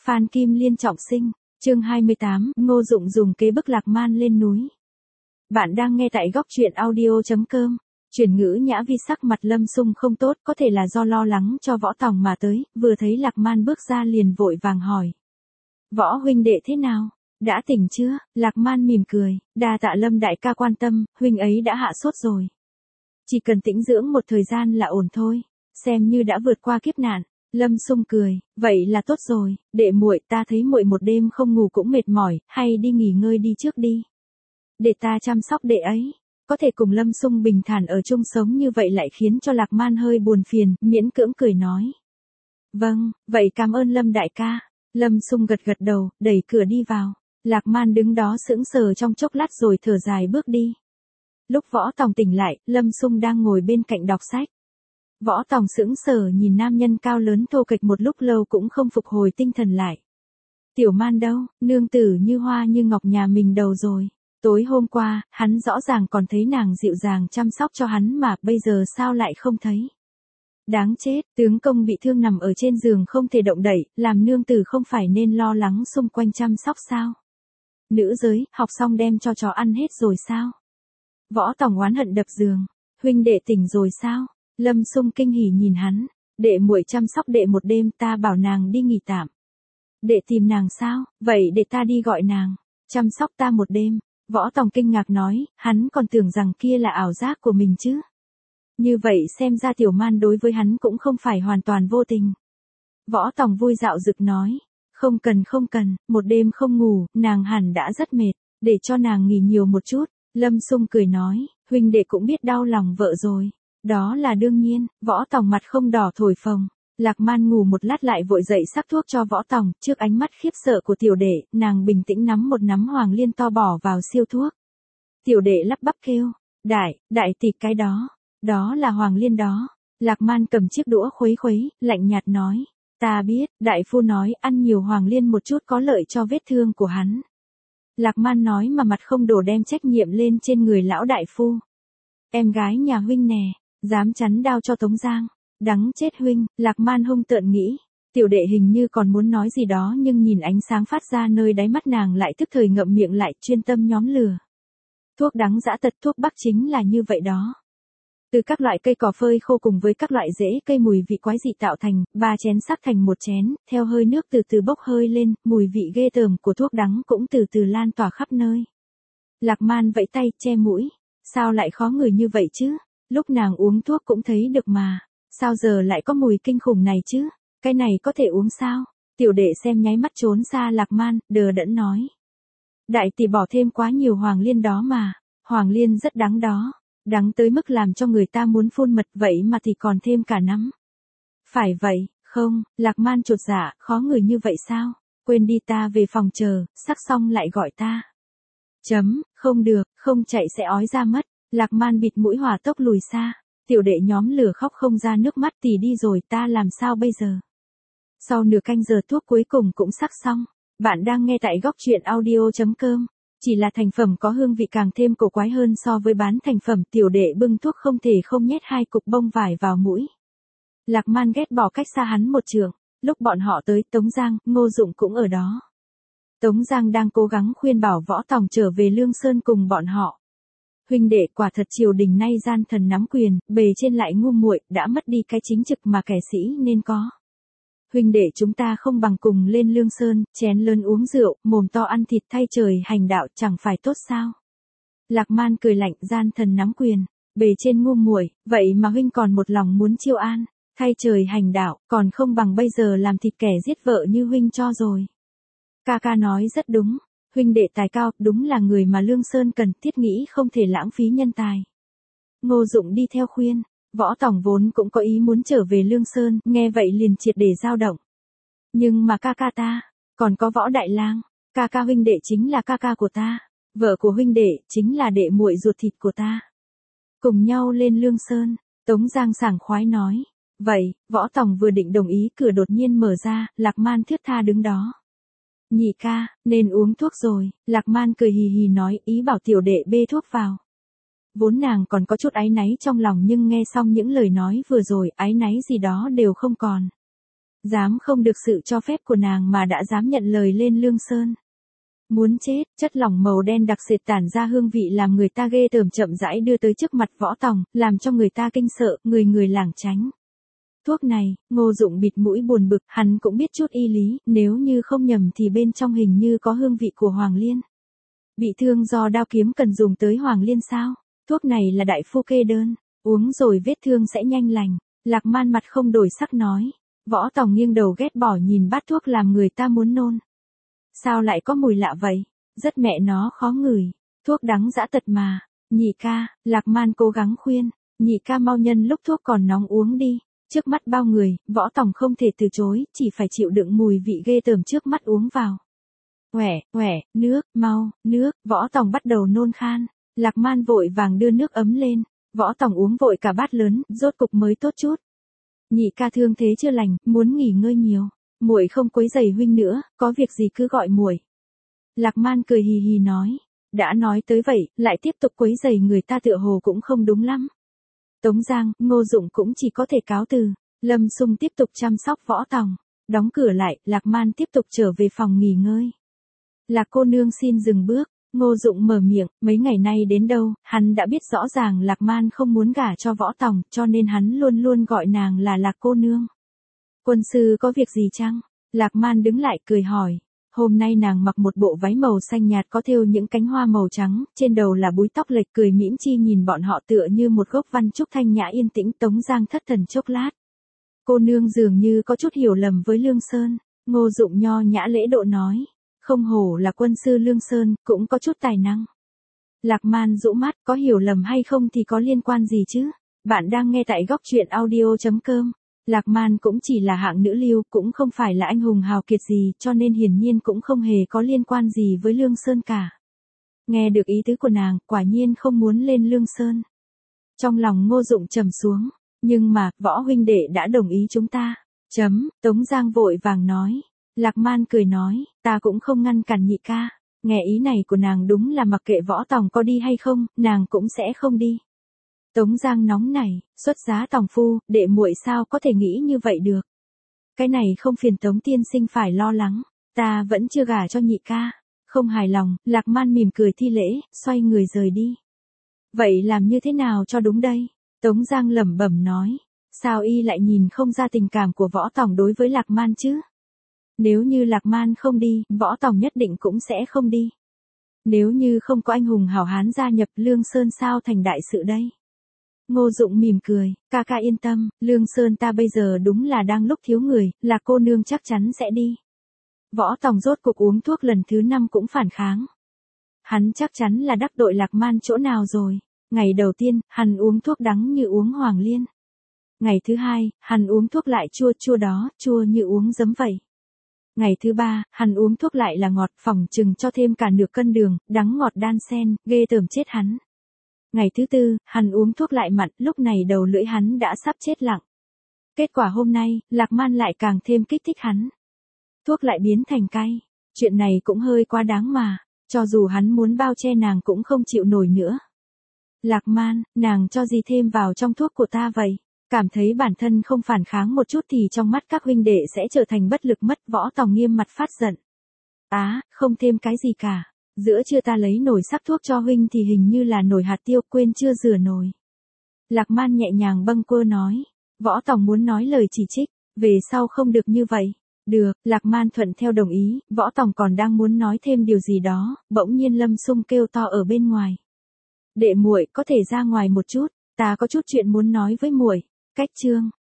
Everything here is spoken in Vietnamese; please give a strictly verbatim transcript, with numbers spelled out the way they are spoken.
Phan Kim Liên trọng sinh, chương hai mươi tám, Ngô Dụng dùng kế bức Lạc Man lên núi. Bạn đang nghe tại góc truyện audio chấm com. Chuyển ngữ nhã vi sắc mặt Lâm Sung không tốt, có thể là do lo lắng cho Võ Tòng mà tới, vừa thấy Lạc Man bước ra liền vội vàng hỏi. Võ huynh đệ thế nào? Đã tỉnh chưa? Lạc Man mỉm cười, đa tạ Lâm đại ca quan tâm, huynh ấy đã hạ sốt rồi. Chỉ cần tĩnh dưỡng một thời gian là ổn thôi, xem như đã vượt qua kiếp nạn. Lâm Sung cười, vậy là tốt rồi, đệ muội, ta thấy muội một đêm không ngủ cũng mệt mỏi, hay đi nghỉ ngơi đi trước đi. Để ta chăm sóc đệ ấy. Có thể cùng Lâm Sung bình thản ở chung sống như vậy lại khiến cho Lạc Man hơi buồn phiền, miễn cưỡng cười nói. Vâng, vậy cảm ơn Lâm đại ca. Lâm Sung gật gật đầu, đẩy cửa đi vào. Lạc Man đứng đó sững sờ trong chốc lát rồi thở dài bước đi. Lúc Võ Tòng tỉnh lại, Lâm Sung đang ngồi bên cạnh đọc sách. Võ Tòng sững sờ nhìn nam nhân cao lớn thô kệch một lúc lâu cũng không phục hồi tinh thần lại. Tiểu Man đâu, nương tử như hoa như ngọc nhà mình đầu rồi. Tối hôm qua, hắn rõ ràng còn thấy nàng dịu dàng chăm sóc cho hắn mà bây giờ sao lại không thấy. Đáng chết, tướng công bị thương nằm ở trên giường không thể động đậy, làm nương tử không phải nên lo lắng xung quanh chăm sóc sao? Nữ giới, học xong đem cho chó ăn hết rồi sao? Võ Tòng oán hận đập giường, huynh đệ tỉnh rồi sao? Lâm Sung kinh hỉ nhìn hắn, đệ muội chăm sóc đệ một đêm, ta bảo nàng đi nghỉ tạm. Đệ tìm nàng sao? Vậy để ta đi gọi nàng, chăm sóc ta một đêm. Võ Tòng kinh ngạc nói, hắn còn tưởng rằng kia là ảo giác của mình chứ. Như vậy xem ra Tiểu Man đối với hắn cũng không phải hoàn toàn vô tình. Võ Tòng vui dạo dực nói, không cần không cần, một đêm không ngủ, nàng hẳn đã rất mệt, để cho nàng nghỉ nhiều một chút. Lâm Sung cười nói, huynh đệ cũng biết đau lòng vợ rồi. Đó là đương nhiên. Võ Tòng mặt không đỏ thổi phồng. Lạc Man ngủ một lát lại vội dậy sắc thuốc cho Võ Tòng, trước ánh mắt khiếp sợ của tiểu đệ, nàng bình tĩnh nắm một nắm hoàng liên to bỏ vào siêu thuốc. Tiểu đệ lắp bắp kêu, đại, đại tỷ cái đó, đó là hoàng liên đó. Lạc Man cầm chiếc đũa khuấy khuấy, lạnh nhạt nói, ta biết, đại phu nói ăn nhiều hoàng liên một chút có lợi cho vết thương của hắn. Lạc Man nói mà mặt không đổ đem trách nhiệm lên trên người lão đại phu. Em gái nhà huynh nè, dám chắn đao cho Tống Giang. Đắng chết huynh, Lạc Man hung tợn nghĩ. Tiểu đệ hình như còn muốn nói gì đó nhưng nhìn ánh sáng phát ra nơi đáy mắt nàng lại tức thời ngậm miệng lại, chuyên tâm nhóm lửa. Thuốc đắng dã tật, thuốc bắc chính là như vậy đó. Từ các loại cây cỏ phơi khô cùng với các loại rễ cây mùi vị quái dị tạo thành, ba chén sắc thành một chén, theo hơi nước từ từ bốc hơi lên, mùi vị ghê tởm của thuốc đắng cũng từ từ lan tỏa khắp nơi. Lạc Man vẫy tay, che mũi. Sao lại khó ngửi như vậy chứ? Lúc nàng uống thuốc cũng thấy được mà. Sao giờ lại có mùi kinh khủng này chứ? Cái này có thể uống sao? Tiểu đệ xem nháy mắt trốn xa Lạc Man, đờ đẫn nói. Đại tỷ bỏ thêm quá nhiều hoàng liên đó mà. Hoàng liên rất đắng đó. Đắng tới mức làm cho người ta muốn phun mật, vậy mà thì còn thêm cả nắm. Phải vậy, không? Lạc Man chột dạ, khó ngửi như vậy sao? Quên đi, ta về phòng chờ, sắc xong lại gọi ta. Chấm, không được, không chạy sẽ ói ra mất. Lạc Man bịt mũi hỏa tốc lùi xa. Tiểu đệ nhóm lửa khóc không ra nước mắt, tỷ đi rồi ta làm sao bây giờ? Sau nửa canh giờ thuốc cuối cùng cũng sắc xong. Bạn đang nghe tại góc truyện audio chấm com. Chỉ là thành phẩm có hương vị càng thêm cổ quái hơn so với bán thành phẩm, tiểu đệ bưng thuốc không thể không nhét hai cục bông vải vào mũi. Lạc Man ghét bỏ cách xa hắn một trượng. Lúc bọn họ tới Tống Giang, Ngô Dụng cũng ở đó. Tống Giang đang cố gắng khuyên bảo Võ Tòng trở về Lương Sơn cùng bọn họ. Huynh đệ, quả thật triều đình nay gian thần nắm quyền, bề trên lại ngu muội, đã mất đi cái chính trực mà kẻ sĩ nên có. Huynh đệ, chúng ta không bằng cùng lên Lương Sơn, chén lớn uống rượu, mồm to ăn thịt, thay trời hành đạo, chẳng phải tốt sao? Lạc Man cười lạnh, gian thần nắm quyền, bề trên ngu muội, vậy mà huynh còn một lòng muốn chiêu an, thay trời hành đạo, còn không bằng bây giờ làm thịt kẻ giết vợ như huynh cho rồi. Ca ca nói rất đúng. Huynh đệ tài cao, đúng là người mà Lương Sơn cần, thiết nghĩ không thể lãng phí nhân tài. Ngô Dụng đi theo khuyên. Võ Tòng vốn cũng có ý muốn trở về Lương Sơn, nghe vậy liền triệt để dao động. Nhưng mà ca ca ta, còn có Võ Đại Lang, ca ca huynh đệ chính là ca ca của ta, vợ của huynh đệ chính là đệ muội ruột thịt của ta. Cùng nhau lên Lương Sơn, Tống Giang sảng khoái nói. Vậy, Võ Tòng vừa định đồng ý, cửa đột nhiên mở ra, Lạc Man thướt tha đứng đó. Nhị ca, nên uống thuốc rồi. Lạc Man cười hì hì nói, ý bảo tiểu đệ bê thuốc vào. Vốn nàng còn có chút áy náy trong lòng nhưng nghe xong những lời nói vừa rồi, áy náy gì đó đều không còn. Dám không được sự cho phép của nàng mà đã dám nhận lời lên Lương Sơn. Muốn chết, chất lỏng màu đen đặc sệt tản ra hương vị làm người ta ghê tởm chậm rãi đưa tới trước mặt Võ Tòng, làm cho người ta kinh sợ, người người lảng tránh. Thuốc này, Ngô Dụng bịt mũi buồn bực, hắn cũng biết chút y lý, nếu như không nhầm thì bên trong hình như có hương vị của Hoàng Liên. Bị thương do đao kiếm cần dùng tới Hoàng Liên sao? Thuốc này là đại phu kê đơn, uống rồi vết thương sẽ nhanh lành. Lạc Man mặt không đổi sắc nói. Võ Tòng nghiêng đầu ghét bỏ nhìn bát thuốc làm người ta muốn nôn. Sao lại có mùi lạ vậy? Rất mẹ nó khó ngửi. Thuốc đắng dã tật mà. Nhị ca, Lạc Man cố gắng khuyên. Nhị ca mau nhân lúc thuốc còn nóng uống đi. Trước mắt bao người, Võ Tòng không thể từ chối, chỉ phải chịu đựng mùi vị ghê tởm trước mắt uống vào. Quẻ, quẻ, nước, mau, nước, Võ Tòng bắt đầu nôn khan. Lạc Man vội vàng đưa nước ấm lên. Võ Tòng uống vội cả bát lớn, rốt cục mới tốt chút. Nhị ca thương thế chưa lành, muốn nghỉ ngơi nhiều. Muội không quấy rầy huynh nữa, có việc gì cứ gọi muội. Lạc Man cười hì hì nói. Đã nói tới vậy, lại tiếp tục quấy rầy người ta tựa hồ cũng không đúng lắm. Tống Giang, Ngô Dụng cũng chỉ có thể cáo từ. Lâm Sung tiếp tục chăm sóc Võ Tòng. Đóng cửa lại, Lạc Man tiếp tục trở về phòng nghỉ ngơi. Lạc cô nương xin dừng bước. Ngô Dụng mở miệng, mấy ngày nay đến đâu, hắn đã biết rõ ràng Lạc Man không muốn gả cho Võ Tòng, cho nên hắn luôn luôn gọi nàng là Lạc cô nương. Quân sư có việc gì chăng? Lạc Man đứng lại cười hỏi. Hôm nay nàng mặc một bộ váy màu xanh nhạt có thêu những cánh hoa màu trắng, trên đầu là búi tóc lệch, cười mỉm chi nhìn bọn họ tựa như một gốc văn trúc thanh nhã yên tĩnh. Tống Giang thất thần chốc lát. Cô nương dường như có chút hiểu lầm với Lương Sơn. Ngô Dụng nho nhã lễ độ nói. Không hổ là quân sư Lương Sơn, cũng có chút tài năng. Lạc Man rũ mắt, có hiểu lầm hay không thì có liên quan gì chứ? Bạn đang nghe tại góc truyện audio chấm com. Lạc Man cũng chỉ là hạng nữ lưu, cũng không phải là anh hùng hào kiệt gì, cho nên hiển nhiên cũng không hề có liên quan gì với Lương Sơn cả. Nghe được ý tứ của nàng, quả nhiên không muốn lên Lương Sơn. Trong lòng Ngô Dụng trầm xuống, nhưng mà, Võ huynh đệ đã đồng ý chúng ta. Chấm, Tống Giang vội vàng nói. Lạc Man cười nói, ta cũng không ngăn cản nhị ca. Nghe ý này của nàng đúng là mặc kệ Võ Tòng có đi hay không, nàng cũng sẽ không đi. Tống Giang nóng nảy, xuất giá tòng phu, đệ muội sao có thể nghĩ như vậy được. Cái này không phiền Tống tiên sinh phải lo lắng, ta vẫn chưa gả cho nhị ca. Không hài lòng, Lạc Man mỉm cười thi lễ, xoay người rời đi. Vậy làm như thế nào cho đúng đây? Tống Giang lẩm bẩm nói, sao y lại nhìn không ra tình cảm của Võ Tòng đối với Lạc Man chứ? Nếu như Lạc Man không đi, Võ Tòng nhất định cũng sẽ không đi. Nếu như không có anh hùng hảo hán gia nhập Lương Sơn sao thành đại sự đây? Ngô Dụng mỉm cười, ca ca yên tâm, Lương Sơn ta bây giờ đúng là đang lúc thiếu người, là cô nương chắc chắn sẽ đi. Võ Tòng rốt cuộc uống thuốc lần thứ năm cũng phản kháng. Hắn chắc chắn là đắc tội Lạc Man chỗ nào rồi. Ngày đầu tiên, hắn uống thuốc đắng như uống Hoàng Liên. Ngày thứ hai, hắn uống thuốc lại chua chua đó, chua như uống giấm vậy. Ngày thứ ba, hắn uống thuốc lại là ngọt, phỏng chừng cho thêm cả nửa cân đường, đắng ngọt đan xen, ghê tởm chết hắn. Ngày thứ tư, hắn uống thuốc lại mặn, lúc này đầu lưỡi hắn đã sắp chết lặng. Kết quả hôm nay, Lạc Man lại càng thêm kích thích hắn. Thuốc lại biến thành cay. Chuyện này cũng hơi quá đáng mà, cho dù hắn muốn bao che nàng cũng không chịu nổi nữa. Lạc Man, nàng cho gì thêm vào trong thuốc của ta vậy? Cảm thấy bản thân không phản kháng một chút thì trong mắt các huynh đệ sẽ trở thành bất lực mất. Võ Tòng nghiêm mặt phát giận. Á, không thêm cái gì cả. Giữa trưa ta lấy nồi sắc thuốc cho huynh thì hình như là nồi hạt tiêu, quên chưa rửa nồi. Lạc Man nhẹ nhàng bâng quơ nói. Võ Tòng muốn nói lời chỉ trích, về sau không được như vậy. Được, Lạc Man thuận theo đồng ý. Võ Tòng còn đang muốn nói thêm điều gì đó, bỗng nhiên Lâm Sung kêu to ở bên ngoài. Đệ muội có thể ra ngoài một chút, ta có chút chuyện muốn nói với muội. Cách chương